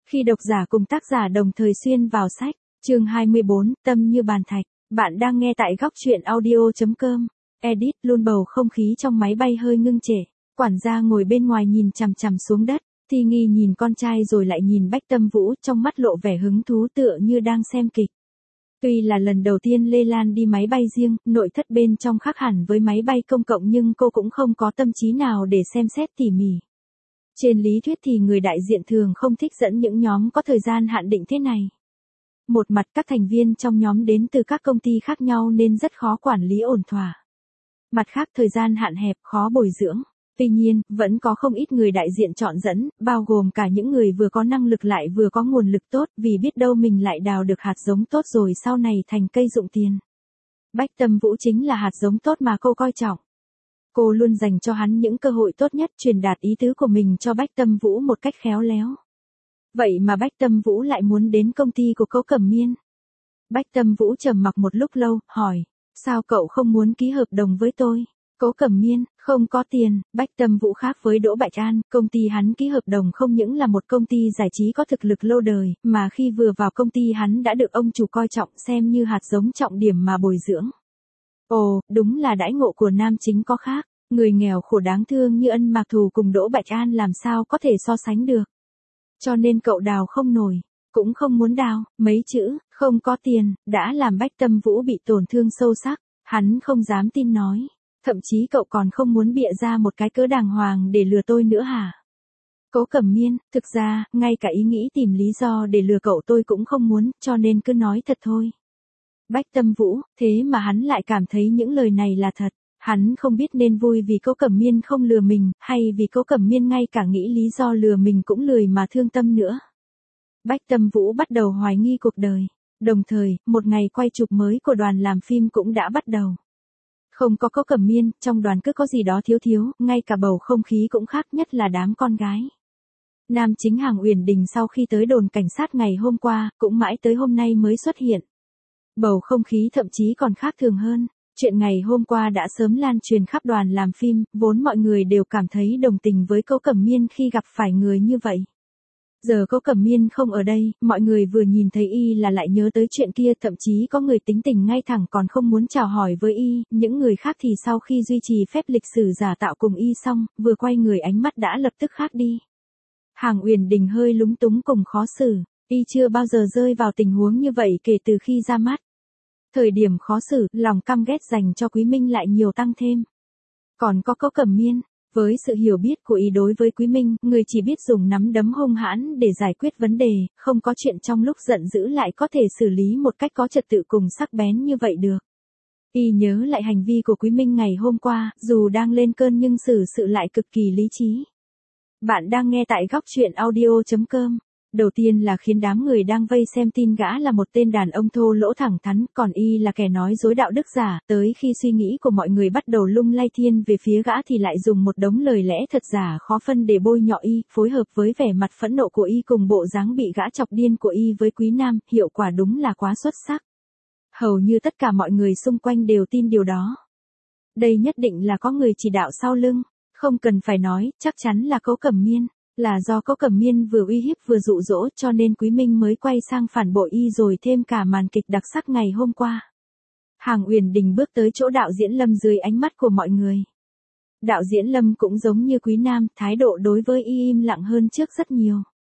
Khi độc giả cùng tác giả đồng thời xuyên vào sách, chương 24, tâm như bàn thạch, bạn đang nghe tại góc truyện audio.com. Edit luôn bầu không khí trong máy bay hơi ngưng trệ, quản gia ngồi bên ngoài nhìn chằm chằm xuống đất, Thi Nghi nhìn con trai rồi lại nhìn Bách Tâm Vũ, trong mắt lộ vẻ hứng thú tựa như đang xem kịch. Tuy là lần đầu tiên Lê Lan đi máy bay riêng, nội thất bên trong khác hẳn với máy bay công cộng nhưng cô cũng không có tâm trí nào để xem xét tỉ mỉ. Trên lý thuyết thì người đại diện thường không thích dẫn những nhóm có thời gian hạn định thế này. Một mặt các thành viên trong nhóm đến từ các công ty khác nhau nên rất khó quản lý ổn thỏa. Mặt khác thời gian hạn hẹp khó bồi dưỡng. Tuy nhiên, vẫn có không ít người đại diện chọn dẫn, bao gồm cả những người vừa có năng lực lại vừa có nguồn lực tốt, vì biết đâu mình lại đào được hạt giống tốt rồi sau này thành cây dụng tiền. Bách Tâm Vũ chính là hạt giống tốt mà cô coi trọng. Cô luôn dành cho hắn những cơ hội tốt nhất, truyền đạt ý tứ của mình cho Bách Tâm Vũ một cách khéo léo. Vậy mà Bách Tâm Vũ lại muốn đến công ty của Cố Cẩm Miên. Bách Tâm Vũ trầm mặc một lúc lâu, hỏi, sao cậu không muốn ký hợp đồng với tôi? Cố Cẩm Miên, không có tiền. Bách Tâm Vũ khác với Đỗ Bạch An, công ty hắn ký hợp đồng không những là một công ty giải trí có thực lực lâu đời, mà khi vừa vào công ty hắn đã được ông chủ coi trọng xem như hạt giống trọng điểm mà bồi dưỡng. Ồ, đúng là đãi ngộ của nam chính có khác, người nghèo khổ đáng thương như Ân Mạc Thù cùng Đỗ Bạch An làm sao có thể so sánh được. Cho nên cậu đào không nổi, cũng không muốn đào, mấy chữ, không có tiền, đã làm Bách Tâm Vũ bị tổn thương sâu sắc, hắn không dám tin nói. Thậm chí cậu còn không muốn bịa ra một cái cớ đàng hoàng để lừa tôi nữa hả? Cố Cẩm Miên, thực ra, ngay cả ý nghĩ tìm lý do để lừa cậu tôi cũng không muốn, cho nên cứ nói thật thôi. Bách Tâm Vũ, thế mà hắn lại cảm thấy những lời này là thật. Hắn không biết nên vui vì Cố Cẩm Miên không lừa mình, hay vì Cố Cẩm Miên ngay cả nghĩ lý do lừa mình cũng lười mà thương tâm nữa. Bách Tâm Vũ bắt đầu hoài nghi cuộc đời. Đồng thời, một ngày quay chụp mới của đoàn làm phim cũng đã bắt đầu. Không có Cố Cẩm Miên, trong đoàn cứ có gì đó thiếu, ngay cả bầu không khí cũng khác, nhất là đám con gái. Nam chính Hàng Uyển Đình sau khi tới đồn cảnh sát ngày hôm qua, cũng mãi tới hôm nay mới xuất hiện. Bầu không khí thậm chí còn khác thường hơn. Chuyện ngày hôm qua đã sớm lan truyền khắp đoàn làm phim, vốn mọi người đều cảm thấy đồng tình với Cố Cẩm Miên khi gặp phải người như vậy. Giờ Cố Cẩm Miên không ở đây, mọi người vừa nhìn thấy y là lại nhớ tới chuyện kia, thậm chí có người tính tình ngay thẳng còn không muốn chào hỏi với y, những người khác thì sau khi duy trì phép lịch sử giả tạo cùng y xong, vừa quay người ánh mắt đã lập tức khác đi. Hàng Uyển Đình hơi lúng túng cùng khó xử, y chưa bao giờ rơi vào tình huống như vậy kể từ khi ra mắt. Thời điểm khó xử, lòng căm ghét dành cho Quý Minh lại nhiều tăng thêm. Còn có Cố Cẩm Miên, với sự hiểu biết của y đối với Quý Minh, người chỉ biết dùng nắm đấm hung hãn để giải quyết vấn đề, không có chuyện trong lúc giận dữ lại có thể xử lý một cách có trật tự cùng sắc bén như vậy được. Y nhớ lại hành vi của Quý Minh ngày hôm qua, dù đang lên cơn nhưng xử sự lại cực kỳ lý trí. Bạn đang nghe tại góc truyện audio.com. Đầu tiên là khiến đám người đang vây xem tin gã là một tên đàn ông thô lỗ thẳng thắn, còn y là kẻ nói dối đạo đức giả, tới khi suy nghĩ của mọi người bắt đầu lung lay thiên về phía gã thì lại dùng một đống lời lẽ thật giả khó phân để bôi nhọ y, phối hợp với vẻ mặt phẫn nộ của y cùng bộ dáng bị gã chọc điên của y với Quý Nam, hiệu quả đúng là quá xuất sắc. Hầu như tất cả mọi người xung quanh đều tin điều đó. Đây nhất định là có người chỉ đạo sau lưng, không cần phải nói, chắc chắn là Cố Cẩm Miên. Là do Cố Cẩm Miên vừa uy hiếp vừa dụ dỗ cho nên Quý Minh mới quay sang phản bội y rồi thêm cả màn kịch đặc sắc ngày hôm qua. Hàng Uyển Đình bước tới chỗ đạo diễn Lâm dưới ánh mắt của mọi người. Đạo diễn Lâm cũng giống như Quý Nam, thái độ đối với y im lặng hơn trước rất nhiều.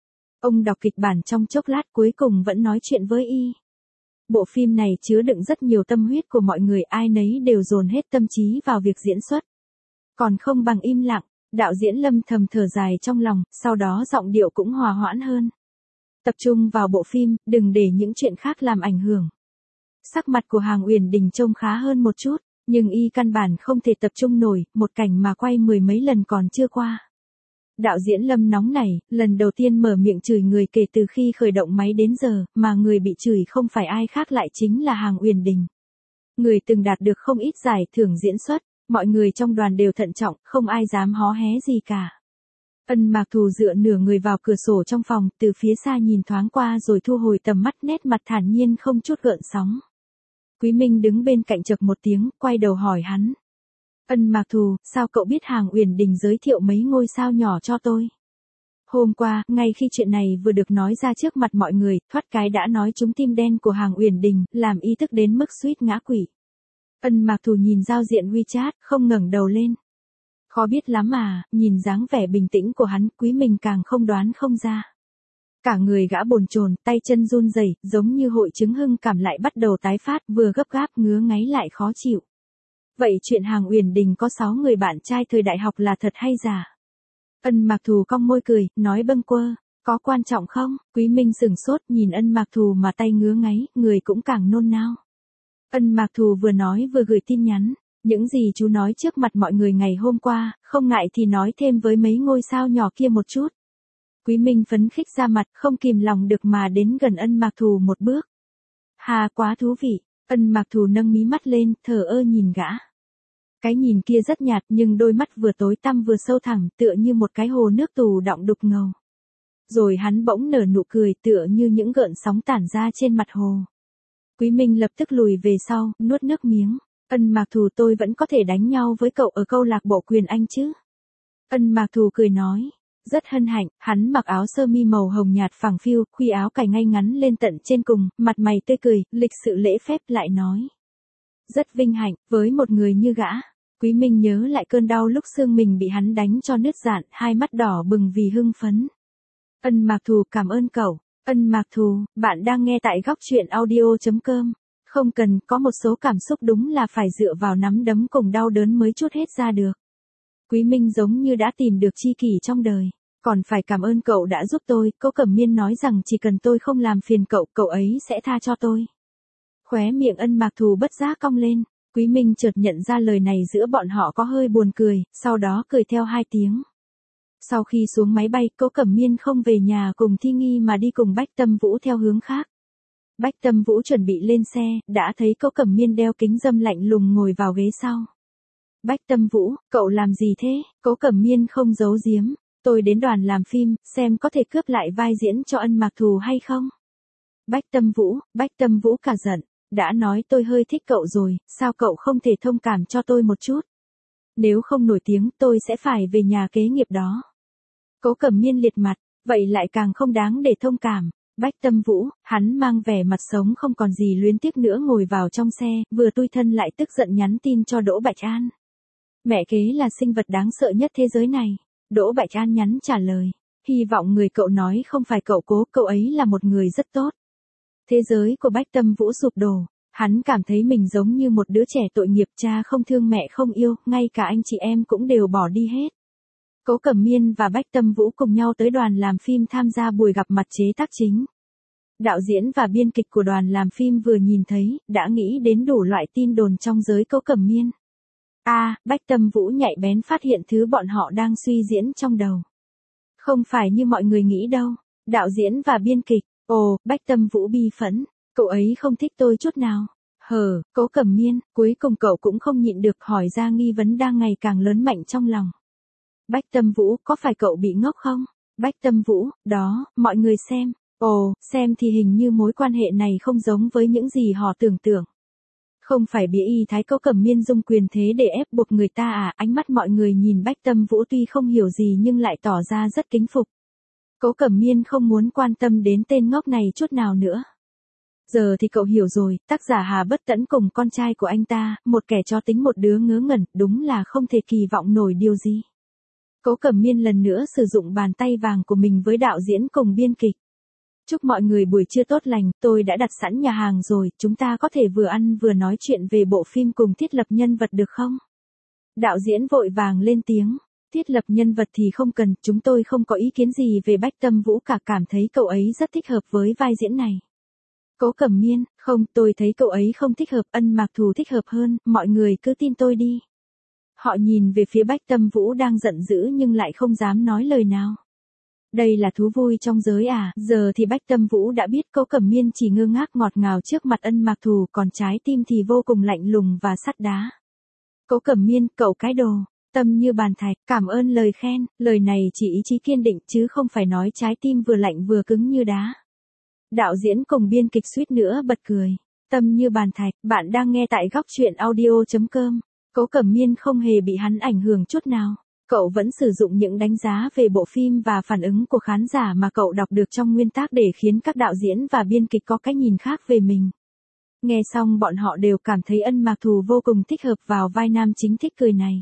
Ông đọc kịch bản trong chốc lát cuối cùng vẫn nói chuyện với y. Bộ phim này chứa đựng rất nhiều tâm huyết của mọi người, ai nấy đều dồn hết tâm trí vào việc diễn xuất. Còn không bằng im lặng. Đạo diễn Lâm thầm thở dài trong lòng, sau đó giọng điệu cũng hòa hoãn hơn. Tập trung vào bộ phim, đừng để những chuyện khác làm ảnh hưởng. Sắc mặt của Hàng Uyển Đình trông khá hơn một chút, nhưng y căn bản không thể tập trung nổi, một cảnh mà quay mười mấy lần còn chưa qua. Đạo diễn Lâm nóng nảy, lần đầu tiên mở miệng chửi người kể từ khi khởi động máy đến giờ, mà người bị chửi không phải ai khác lại chính là Hàng Uyển Đình. Người từng đạt được không ít giải thưởng diễn xuất. Mọi người trong đoàn đều thận trọng, không ai dám hó hé gì cả. Ân Mạc Thù dựa nửa người vào cửa sổ trong phòng, từ phía xa nhìn thoáng qua rồi thu hồi tầm mắt, nét mặt thản nhiên không chút gợn sóng. Quý Minh đứng bên cạnh chậc một tiếng, quay đầu hỏi hắn. Ân Mạc Thù, sao cậu biết Hàng Uyển Đình giới thiệu mấy ngôi sao nhỏ cho tôi? Hôm qua, ngay khi chuyện này vừa được nói ra trước mặt mọi người, thoát cái đã nói trúng tim đen của hàng Uyển Đình, làm ý thức đến mức suýt ngã quỵ. Ân Mạc Thù nhìn giao diện WeChat, không ngẩng đầu lên. Khó biết lắm mà, nhìn dáng vẻ bình tĩnh của hắn, Quý Minh càng không đoán không ra. Cả người gã bồn chồn, tay chân run rẩy, giống như hội chứng hưng cảm lại bắt đầu tái phát, vừa gấp gáp ngứa ngáy lại khó chịu. Vậy chuyện hàng Uyển Đình có 6 người bạn trai thời đại học là thật hay giả? Ân Mạc Thù cong môi cười, nói bâng quơ, có quan trọng không? Quý Minh sửng sốt nhìn Ân Mạc Thù mà tay ngứa ngáy, người cũng càng nôn nao. Ân Mạc Thù vừa nói vừa gửi tin nhắn, những gì chú nói trước mặt mọi người ngày hôm qua, không ngại thì nói thêm với mấy ngôi sao nhỏ kia một chút. Quý Minh phấn khích ra mặt, không kìm lòng được mà đến gần Ân Mạc Thù một bước. Hà, quá thú vị. Ân Mạc Thù nâng mí mắt lên, thờ ơ nhìn gã. Cái nhìn kia rất nhạt nhưng đôi mắt vừa tối tăm vừa sâu thẳm, tựa như một cái hồ nước tù đọng đục ngầu. Rồi hắn bỗng nở nụ cười tựa như những gợn sóng tản ra trên mặt hồ. Quý Minh lập tức lùi về sau, nuốt nước miếng. Ân Mạc Thù, tôi vẫn có thể đánh nhau với cậu ở câu lạc bộ Quyền Anh chứ? Ân Mạc Thù cười nói. Rất hân hạnh, hắn mặc áo sơ mi màu hồng nhạt phẳng phiu, khuy áo cài ngay ngắn lên tận trên cùng, mặt mày tươi cười, lịch sự lễ phép lại nói. Rất vinh hạnh, với một người như gã. Quý Minh nhớ lại cơn đau lúc xương mình bị hắn đánh cho nứt rạn, hai mắt đỏ bừng vì hưng phấn. Ân Mạc Thù, cảm ơn cậu. Ân Mạc Thù, bạn đang nghe tại góc truyện audio.com. Không cần, có một số cảm xúc đúng là phải dựa vào nắm đấm cùng đau đớn mới trút hết ra được. Quý Minh giống như đã tìm được tri kỷ trong đời. Còn phải cảm ơn cậu đã giúp tôi, Cố Cẩm Miên nói rằng chỉ cần tôi không làm phiền cậu, cậu ấy sẽ tha cho tôi. Khóe miệng Ân Mạc Thù bất giác cong lên. Quý Minh chợt nhận ra lời này giữa bọn họ có hơi buồn cười, sau đó cười theo 2 tiếng. Sau khi xuống máy bay, Cố Cẩm Miên không về nhà cùng Thi Nghi mà đi cùng Bách Tâm Vũ theo hướng khác. Bách Tâm Vũ chuẩn bị lên xe, đã thấy Cố Cẩm Miên đeo kính râm lạnh lùng ngồi vào ghế sau. Bách Tâm Vũ, cậu làm gì thế? Cố Cẩm Miên không giấu giếm. Tôi đến đoàn làm phim, xem có thể cướp lại vai diễn cho Ân Mạc Thù hay không? Bách Tâm Vũ cả giận. Đã nói tôi hơi thích cậu rồi, sao cậu không thể thông cảm cho tôi một chút? Nếu không nổi tiếng tôi sẽ phải về nhà kế nghiệp đó. Cố Cẩm Miên liệt mặt, vậy lại càng không đáng để thông cảm. Bách Tâm Vũ, hắn mang vẻ mặt sống không còn gì luyến tiếc nữa ngồi vào trong xe, vừa tui thân lại tức giận nhắn tin cho Đỗ Bạch An. Mẹ kế là sinh vật đáng sợ nhất thế giới này. Đỗ Bạch An nhắn trả lời. Hy vọng người cậu nói không phải cậu Cố, cậu ấy là một người rất tốt. Thế giới của Bách Tâm Vũ sụp đổ. Hắn cảm thấy mình giống như một đứa trẻ tội nghiệp, cha không thương mẹ không yêu, ngay cả anh chị em cũng đều bỏ đi hết. Cố Cẩm Miên và Bách Tâm Vũ cùng nhau tới đoàn làm phim tham gia buổi gặp mặt chế tác chính. Đạo diễn và biên kịch của đoàn làm phim vừa nhìn thấy, đã nghĩ đến đủ loại tin đồn trong giới Cố Cẩm Miên. Bách Tâm Vũ nhạy bén phát hiện thứ bọn họ đang suy diễn trong đầu. Không phải như mọi người nghĩ đâu. Đạo diễn và biên kịch, Bách Tâm Vũ bi phẫn. Cậu ấy không thích tôi chút nào. Cố Cẩm Miên, cuối cùng cậu cũng không nhịn được hỏi ra nghi vấn đang ngày càng lớn mạnh trong lòng. Bách Tâm Vũ, có phải cậu bị ngốc không? Bách Tâm Vũ, đó, mọi người xem. Xem thì hình như mối quan hệ này không giống với những gì họ tưởng tượng. Không phải bía y thái, Cố Cẩm Miên dùng quyền thế để ép buộc người ta à? Ánh mắt mọi người nhìn Bách Tâm Vũ tuy không hiểu gì nhưng lại tỏ ra rất kính phục. Cố Cẩm Miên không muốn quan tâm đến tên ngốc này chút nào nữa. Giờ thì cậu hiểu rồi, tác giả Hà Bất Tẫn cùng con trai của anh ta, một kẻ chó tính một đứa ngớ ngẩn, đúng là không thể kỳ vọng nổi điều gì. Cố Cẩm Miên lần nữa sử dụng bàn tay vàng của mình với đạo diễn cùng biên kịch. Chúc mọi người buổi trưa tốt lành, tôi đã đặt sẵn nhà hàng rồi, chúng ta có thể vừa ăn vừa nói chuyện về bộ phim cùng thiết lập nhân vật được không? Đạo diễn vội vàng lên tiếng, thiết lập nhân vật thì không cần, chúng tôi không có ý kiến gì về Bách Tâm Vũ cả, cảm thấy cậu ấy rất thích hợp với vai diễn này. Cố Cẩm Miên, không, tôi thấy cậu ấy không thích hợp, Ân Mạc Thù thích hợp hơn, mọi người cứ tin tôi đi. Họ nhìn về phía Bách Tâm Vũ đang giận dữ nhưng lại không dám nói lời nào. Đây là thú vui trong giới à? Giờ thì Bách Tâm Vũ đã biết Cố Cẩm Miên chỉ ngơ ngác ngọt ngào trước mặt Ân Mạc Thù, còn trái tim thì vô cùng lạnh lùng và sắt đá. Cố Cẩm Miên, cậu cái đồ, tâm như bàn thạch, cảm ơn lời khen, lời này chỉ ý chí kiên định chứ không phải nói trái tim vừa lạnh vừa cứng như đá. Đạo diễn cùng biên kịch suýt nữa bật cười. Tâm như bàn thạch, bạn đang nghe tại góc truyện audio.com. Cố Cẩm Miên không hề bị hắn ảnh hưởng chút nào. Cậu vẫn sử dụng những đánh giá về bộ phim và phản ứng của khán giả mà cậu đọc được trong nguyên tác để khiến các đạo diễn và biên kịch có cái nhìn khác về mình. Nghe xong bọn họ đều cảm thấy Ân Mạc Thù vô cùng thích hợp vào vai nam chính thích cười này.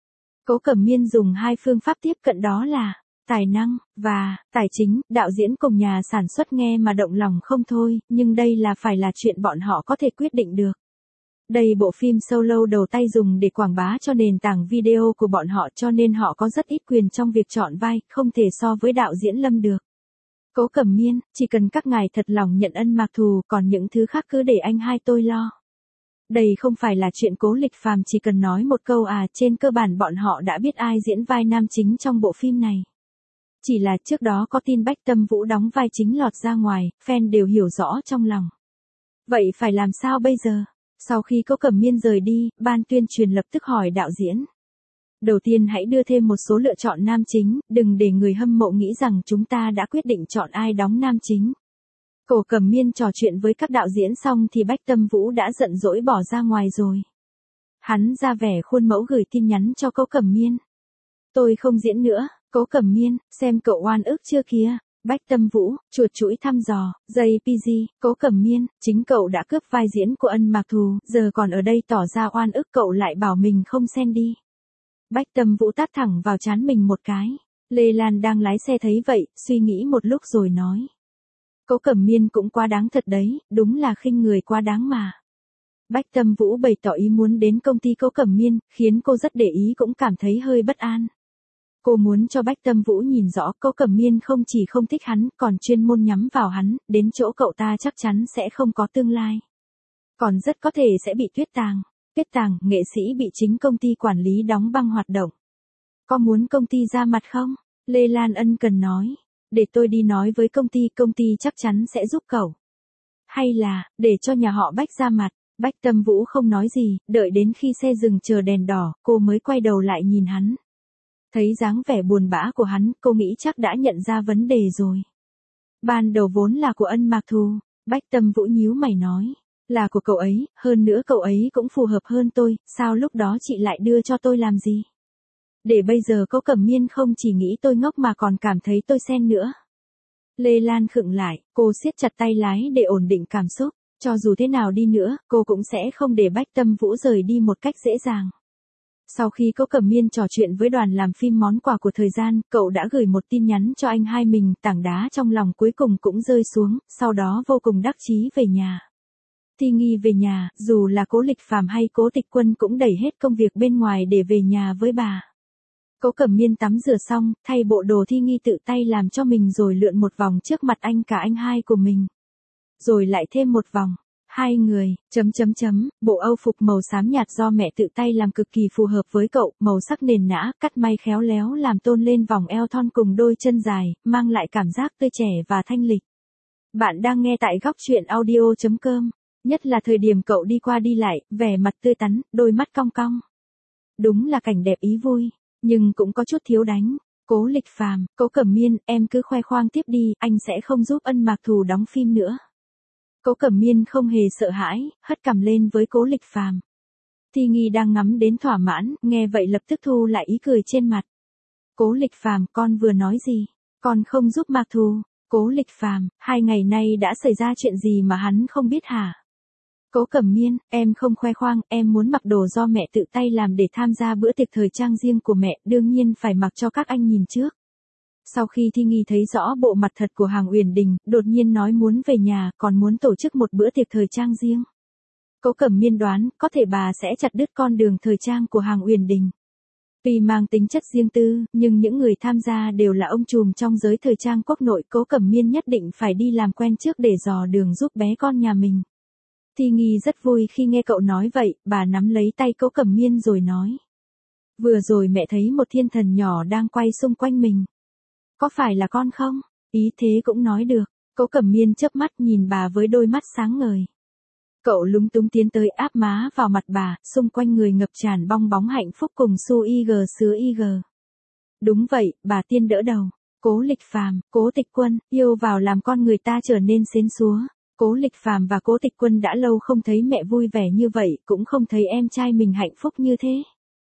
Cố Cẩm Miên dùng hai phương pháp tiếp cận đó là tài năng và tài chính. Đạo diễn cùng nhà sản xuất nghe mà động lòng không thôi, nhưng đây phải là chuyện bọn họ có thể quyết định được. Đây bộ phim solo đầu tay dùng để quảng bá cho nền tảng video của bọn họ, cho nên họ có rất ít quyền trong việc chọn vai, không thể so với đạo diễn Lâm được. Cố Cẩm Miên, chỉ cần các ngài thật lòng nhận Ân Mạc Thù, còn những thứ khác cứ để anh hai tôi lo. Đây không phải là chuyện Cố Lịch Phàm chỉ cần nói một câu trên cơ bản bọn họ đã biết ai diễn vai nam chính trong bộ phim này. Chỉ là trước đó có tin Bách Tâm Vũ đóng vai chính lọt ra ngoài, fan đều hiểu rõ trong lòng. Vậy phải làm sao bây giờ? Sau khi Cố Cẩm Miên rời đi, ban tuyên truyền lập tức hỏi đạo diễn. Đầu tiên hãy đưa thêm một số lựa chọn nam chính, đừng để người hâm mộ nghĩ rằng chúng ta đã quyết định chọn ai đóng nam chính. Cố Cẩm Miên trò chuyện với các đạo diễn xong thì Bách Tâm Vũ đã giận dỗi bỏ ra ngoài rồi. Hắn ra vẻ khuôn mẫu gửi tin nhắn cho Cố Cẩm Miên. Tôi không diễn nữa, Cố Cẩm Miên, xem cậu oan ức chưa kìa. Bách Tâm Vũ, chuột chuỗi thăm dò, JPG, Cố Cẩm Miên, chính cậu đã cướp vai diễn của Ân Mạc Thù, giờ còn ở đây tỏ ra oan ức, cậu lại bảo mình không xen đi. Bách Tâm Vũ tát thẳng vào trán mình một cái. Lê Lan đang lái xe thấy vậy, suy nghĩ một lúc rồi nói. Cố Cẩm Miên cũng quá đáng thật đấy, đúng là khinh người quá đáng mà. Bách Tâm Vũ bày tỏ ý muốn đến công ty Cố Cẩm Miên, khiến cô rất để ý cũng cảm thấy hơi bất an. Cô muốn cho Bách Tâm Vũ nhìn rõ Cố Cẩm Miên không chỉ không thích hắn, còn chuyên môn nhắm vào hắn, đến chỗ cậu ta chắc chắn sẽ không có tương lai. Còn rất có thể sẽ bị tuyết tàng. Kết tàng, nghệ sĩ bị chính công ty quản lý đóng băng hoạt động. Có muốn công ty ra mặt không? Lê Lan ân cần nói. Để tôi đi nói với công ty chắc chắn sẽ giúp cậu. Hay là, để cho nhà họ Bách ra mặt. Bách Tâm Vũ không nói gì, đợi đến khi xe dừng chờ đèn đỏ, cô mới quay đầu lại nhìn hắn. Thấy dáng vẻ buồn bã của hắn, cô nghĩ chắc đã nhận ra vấn đề rồi. Ban đầu vốn là của Ân Mạc Thù, Bách Tâm Vũ nhíu mày nói. Là của cậu ấy, hơn nữa cậu ấy cũng phù hợp hơn tôi, sao lúc đó chị lại đưa cho tôi làm gì? Để bây giờ Cố Cẩm Miên không chỉ nghĩ tôi ngốc mà còn cảm thấy tôi xen nữa. Lê Lan khựng lại, cô siết chặt tay lái để ổn định cảm xúc, cho dù thế nào đi nữa, cô cũng sẽ không để Bách Tâm Vũ rời đi một cách dễ dàng. Sau khi Cố Cẩm Miên trò chuyện với đoàn làm phim món quà của thời gian, cậu đã gửi một tin nhắn cho anh hai mình, tảng đá trong lòng cuối cùng cũng rơi xuống, sau đó vô cùng đắc chí về nhà. Thi Nghi về nhà, dù là Cố Lịch Phàm hay Cố Tịch Quân cũng đẩy hết công việc bên ngoài để về nhà với bà. Cố Cẩm Miên tắm rửa xong, thay bộ đồ Thi Nghi tự tay làm cho mình rồi lượn một vòng trước mặt anh cả anh hai của mình. Rồi lại thêm một vòng. Hai người, bộ âu phục màu xám nhạt do mẹ tự tay làm cực kỳ phù hợp với cậu, màu sắc nền nã, cắt may khéo léo làm tôn lên vòng eo thon cùng đôi chân dài, mang lại cảm giác tươi trẻ và thanh lịch. Bạn đang nghe tại góc truyện audio.com. Nhất là thời điểm cậu đi qua đi lại, vẻ mặt tươi tắn, đôi mắt cong cong. Đúng là cảnh đẹp ý vui, nhưng cũng có chút thiếu đánh. Cố Lịch Phàm, Cố Cẩm Miên, em cứ khoe khoang tiếp đi, anh sẽ không giúp Ân Mạc Thù đóng phim nữa. Cố Cẩm Miên không hề sợ hãi, hất cằm lên với Cố Lịch Phàm. Thi Nghi đang ngắm đến thỏa mãn, nghe vậy lập tức thu lại ý cười trên mặt. Cố Lịch Phàm, con vừa nói gì? Con không giúp Mạc Thù. Cố Lịch Phàm, 2 ngày nay đã xảy ra chuyện gì mà hắn không biết hả? Cố Cẩm Miên, em không khoe khoang, em muốn mặc đồ do mẹ tự tay làm để tham gia bữa tiệc thời trang riêng của mẹ, đương nhiên phải mặc cho các anh nhìn trước. Sau khi Thi Nghi thấy rõ bộ mặt thật của Hàng Uyển Đình, đột nhiên nói muốn về nhà, còn muốn tổ chức một bữa tiệc thời trang riêng. Cố Cẩm Miên đoán, có thể bà sẽ chặt đứt con đường thời trang của Hàng Uyển Đình. Vì mang tính chất riêng tư, nhưng những người tham gia đều là ông trùm trong giới thời trang quốc nội, Cố Cẩm Miên nhất định phải đi làm quen trước để dò đường giúp bé con nhà mình. Thi Nghi rất vui khi nghe cậu nói vậy, bà nắm lấy tay Cố Cẩm Miên rồi nói. Vừa rồi mẹ thấy một thiên thần nhỏ đang quay xung quanh mình. Có phải là con không? Ý thế cũng nói được. Cố Cẩm Miên chớp mắt nhìn bà với đôi mắt sáng ngời. Cậu lúng túng tiến tới áp má vào mặt bà, xung quanh người ngập tràn bong bóng hạnh phúc cùng su IG sứa IG. Đúng vậy, bà tiên đỡ đầu. Cố Lịch Phàm, Cố Tịch Quân, yêu vào làm con người ta trở nên xến xúa. Cố Lịch Phàm và Cố Tịch Quân đã lâu không thấy mẹ vui vẻ như vậy, cũng không thấy em trai mình hạnh phúc như thế.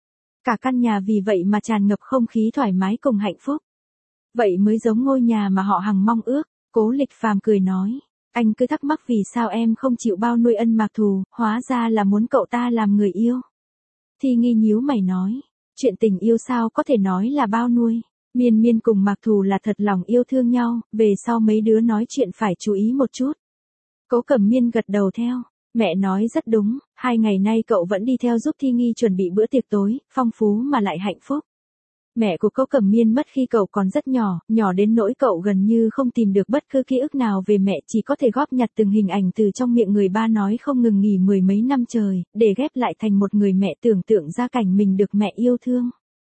Cả căn nhà vì vậy mà tràn ngập không khí thoải mái cùng hạnh phúc. Vậy mới giống ngôi nhà mà họ hằng mong ước. Cố Lịch Phàm cười nói. Anh cứ thắc mắc vì sao em không chịu bao nuôi Ân Mạc Thù, hóa ra là muốn cậu ta làm người yêu. Thi Nghi nhíu mày nói. Chuyện tình yêu sao có thể nói là bao nuôi. Miên Miên cùng Mạc Thù là thật lòng yêu thương nhau, về sau mấy đứa nói chuyện phải chú ý một chút. Cố Cẩm Miên gật đầu theo. Mẹ nói rất đúng, 2 ngày nay cậu vẫn đi theo giúp Thi Nghi chuẩn bị bữa tiệc tối, phong phú mà lại hạnh phúc. Mẹ của Cố Cẩm Miên mất khi cậu còn rất nhỏ, nhỏ đến nỗi cậu gần như không tìm được bất cứ ký ức nào về mẹ, chỉ có thể góp nhặt từng hình ảnh từ trong miệng người ba nói không ngừng nghỉ 10 mấy năm trời, để ghép lại thành một người mẹ tưởng tượng ra cảnh mình được mẹ yêu thương.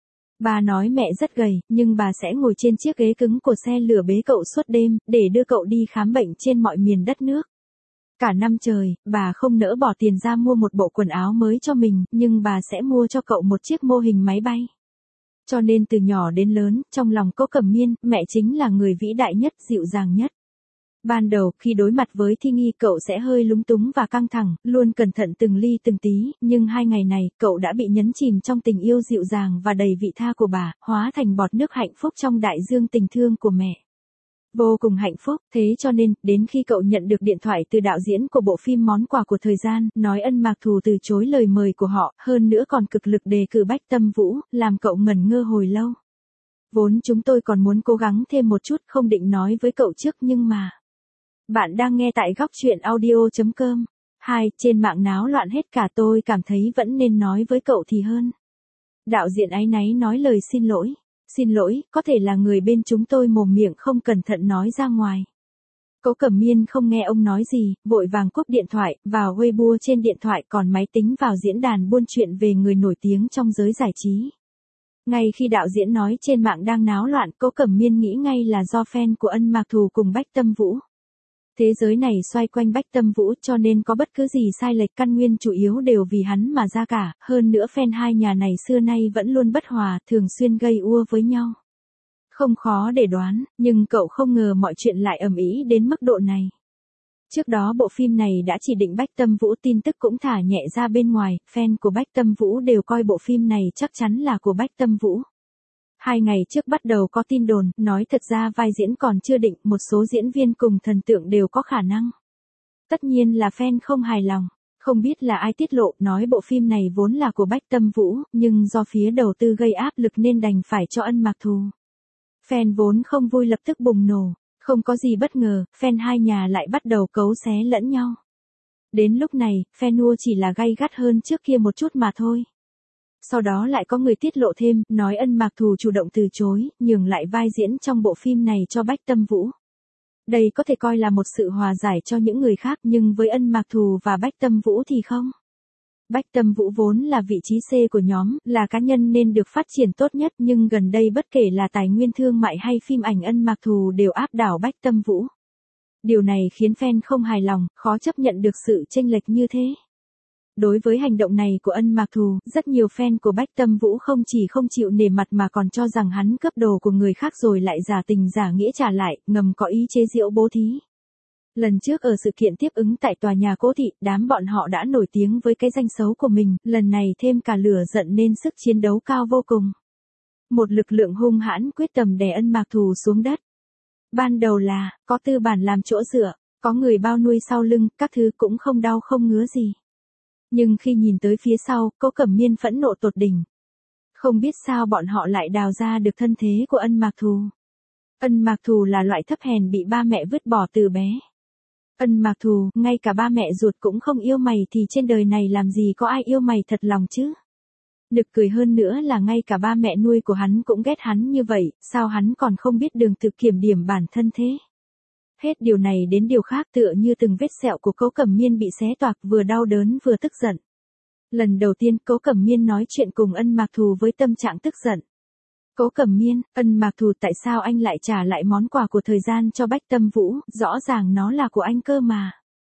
Bà nói mẹ rất gầy, nhưng bà sẽ ngồi trên chiếc ghế cứng của xe lửa bế cậu suốt đêm, để đưa cậu đi khám bệnh trên mọi miền đất nước. Cả năm trời, bà không nỡ bỏ tiền ra mua một bộ quần áo mới cho mình, nhưng bà sẽ mua cho cậu một chiếc mô hình máy bay. Cho nên từ nhỏ đến lớn, trong lòng Cố Cẩm Miên, mẹ chính là người vĩ đại nhất, dịu dàng nhất. Ban đầu, khi đối mặt với Thi Nghi cậu sẽ hơi lúng túng và căng thẳng, luôn cẩn thận từng ly từng tí, nhưng 2 ngày này, cậu đã bị nhấn chìm trong tình yêu dịu dàng và đầy vị tha của bà, hóa thành bọt nước hạnh phúc trong đại dương tình thương của mẹ. Vô cùng hạnh phúc, thế cho nên, đến khi cậu nhận được điện thoại từ đạo diễn của bộ phim Món quà của thời gian, nói Ân Mạc Thù từ chối lời mời của họ, hơn nữa còn cực lực đề cử Bách Tâm Vũ, làm cậu ngẩn ngơ hồi lâu. Vốn chúng tôi còn muốn cố gắng thêm một chút, không định nói với cậu trước nhưng mà... Bạn đang nghe tại góc truyện audio.com. Trên mạng náo loạn hết cả, tôi cảm thấy vẫn nên nói với cậu thì hơn. Đạo diễn áy náy nói lời xin lỗi. Xin lỗi, có thể là người bên chúng tôi mồm miệng không cẩn thận nói ra ngoài. Cố Cẩm Miên không nghe ông nói gì, vội vàng cúp điện thoại, vào Weibo trên điện thoại còn máy tính vào diễn đàn buôn chuyện về người nổi tiếng trong giới giải trí. Ngay khi đạo diễn nói trên mạng đang náo loạn, Cố Cẩm Miên nghĩ ngay là do fan của Ân Mạc Thù cùng Bách Tâm Vũ. Thế giới này xoay quanh Bách Tâm Vũ cho nên có bất cứ gì sai lệch căn nguyên chủ yếu đều vì hắn mà ra cả, hơn nữa fan hai nhà này xưa nay vẫn luôn bất hòa, thường xuyên gây ua với nhau. Không khó để đoán, nhưng cậu không ngờ mọi chuyện lại ầm ĩ đến mức độ này. Trước đó bộ phim này đã chỉ định Bách Tâm Vũ, tin tức cũng thả nhẹ ra bên ngoài, fan của Bách Tâm Vũ đều coi bộ phim này chắc chắn là của Bách Tâm Vũ. 2 ngày trước bắt đầu có tin đồn, nói thật ra vai diễn còn chưa định, một số diễn viên cùng thần tượng đều có khả năng. Tất nhiên là fan không hài lòng, không biết là ai tiết lộ, nói bộ phim này vốn là của Bách Tâm Vũ, nhưng do phía đầu tư gây áp lực nên đành phải cho Ân Mạc Thù. Fan vốn không vui lập tức bùng nổ, không có gì bất ngờ, fan hai nhà lại bắt đầu cấu xé lẫn nhau. Đến lúc này, fan đua chỉ là gay gắt hơn trước kia một chút mà thôi. Sau đó lại có người tiết lộ thêm, nói Ân Mạc Thù chủ động từ chối, nhường lại vai diễn trong bộ phim này cho Bách Tâm Vũ. Đây có thể coi là một sự hòa giải cho những người khác, nhưng với Ân Mạc Thù và Bách Tâm Vũ thì không. Bách Tâm Vũ vốn là vị trí C của nhóm, là cá nhân nên được phát triển tốt nhất, nhưng gần đây bất kể là tài nguyên thương mại hay phim ảnh, Ân Mạc Thù đều áp đảo Bách Tâm Vũ. Điều này khiến fan không hài lòng, khó chấp nhận được sự chênh lệch như thế. Đối với hành động này của Ân Mạc Thù, rất nhiều fan của Bách Tâm Vũ không chỉ không chịu nể mặt mà còn cho rằng hắn cướp đồ của người khác rồi lại giả tình giả nghĩa trả lại, ngầm có ý chế giễu bố thí. Lần trước ở sự kiện tiếp ứng tại tòa nhà Cố Thị, đám bọn họ đã nổi tiếng với cái danh xấu của mình, lần này thêm cả lửa giận nên sức chiến đấu cao vô cùng. Một lực lượng hung hãn quyết tâm đè Ân Mạc Thù xuống đất. Ban đầu là, có tư bản làm chỗ dựa, có người bao nuôi sau lưng, các thứ cũng không đau không ngứa gì. Nhưng khi nhìn tới phía sau, Cố Cẩm Miên phẫn nộ tột đỉnh. Không biết sao bọn họ lại đào ra được thân thế của Ân Mạc Thù. Ân Mạc Thù là loại thấp hèn bị ba mẹ vứt bỏ từ bé. Ân Mạc Thù, ngay cả ba mẹ ruột cũng không yêu mày thì trên đời này làm gì có ai yêu mày thật lòng chứ. Nực cười hơn nữa là ngay cả ba mẹ nuôi của hắn cũng ghét hắn như vậy, sao hắn còn không biết đường tự kiểm điểm bản thân thế. Hết điều này đến điều khác, tựa như từng vết sẹo của Cố Cẩm Miên bị xé toạc, vừa đau đớn vừa tức giận. Lần đầu tiên Cố Cẩm Miên nói chuyện cùng Ân Mạc Thù với tâm trạng tức giận. Cố Cẩm Miên, Ân Mạc Thù, tại sao anh lại trả lại món quà của thời gian cho Bách Tâm Vũ, rõ ràng nó là của anh cơ mà.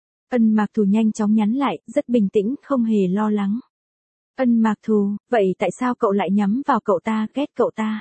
Ân Mạc Thù nhanh chóng nhắn lại, rất bình tĩnh, không hề lo lắng. Ân Mạc Thù, vậy tại sao cậu lại nhắm vào cậu ta, ghét cậu ta?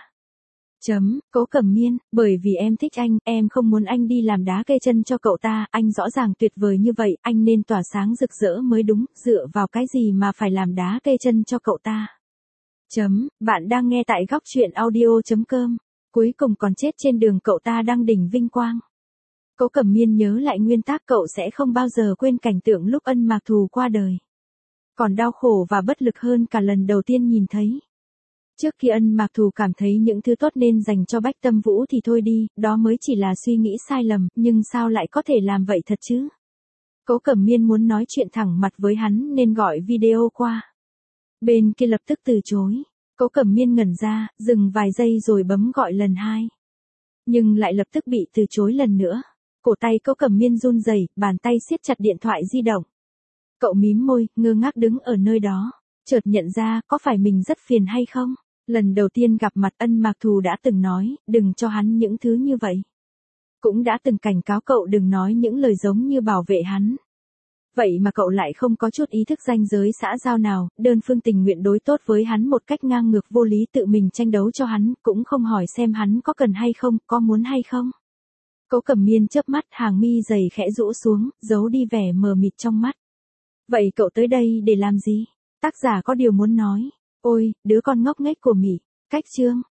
Cố Cẩm Miên, bởi vì em thích anh, em không muốn anh đi làm đá kê chân cho cậu ta, anh rõ ràng tuyệt vời như vậy, anh nên tỏa sáng rực rỡ mới đúng, dựa vào cái gì mà phải làm đá kê chân cho cậu ta. Bạn đang nghe tại góc chuyện audio.com. Cuối cùng còn chết trên đường cậu ta đang đỉnh vinh quang. Cố Cẩm Miên nhớ lại nguyên tắc cậu sẽ không bao giờ quên cảnh tượng lúc Ân Mạc Thù qua đời. Còn đau khổ và bất lực hơn cả lần đầu tiên nhìn thấy. Trước khi Ân Mạc Thù cảm thấy những thứ tốt nên dành cho Bách Tâm Vũ thì thôi đi, đó mới chỉ là suy nghĩ sai lầm, nhưng sao lại có thể làm vậy thật chứ? Cố Cẩm Miên muốn nói chuyện thẳng mặt với hắn nên gọi video qua. Bên kia lập tức từ chối. Cố Cẩm Miên ngẩn ra, dừng vài giây rồi bấm gọi lần 2. Nhưng lại lập tức bị từ chối lần nữa. Cổ tay Cố Cẩm Miên run rẩy, bàn tay siết chặt điện thoại di động. Cậu mím môi, ngơ ngác đứng ở nơi đó. Chợt nhận ra, có phải mình rất phiền hay không? Lần đầu tiên gặp mặt Ân Mạc Thù đã từng nói, đừng cho hắn những thứ như vậy. Cũng đã từng cảnh cáo cậu đừng nói những lời giống như bảo vệ hắn. Vậy mà cậu lại không có chút ý thức ranh giới xã giao nào, đơn phương tình nguyện đối tốt với hắn một cách ngang ngược vô lý, tự mình tranh đấu cho hắn, cũng không hỏi xem hắn có cần hay không, có muốn hay không. Cố Cẩm Miên chớp mắt, hàng mi dày khẽ rũ xuống, giấu đi vẻ mờ mịt trong mắt. Vậy cậu tới đây để làm gì? Tác giả có điều muốn nói. Ôi, đứa con ngốc nghếch của Mỹ. Cách chương.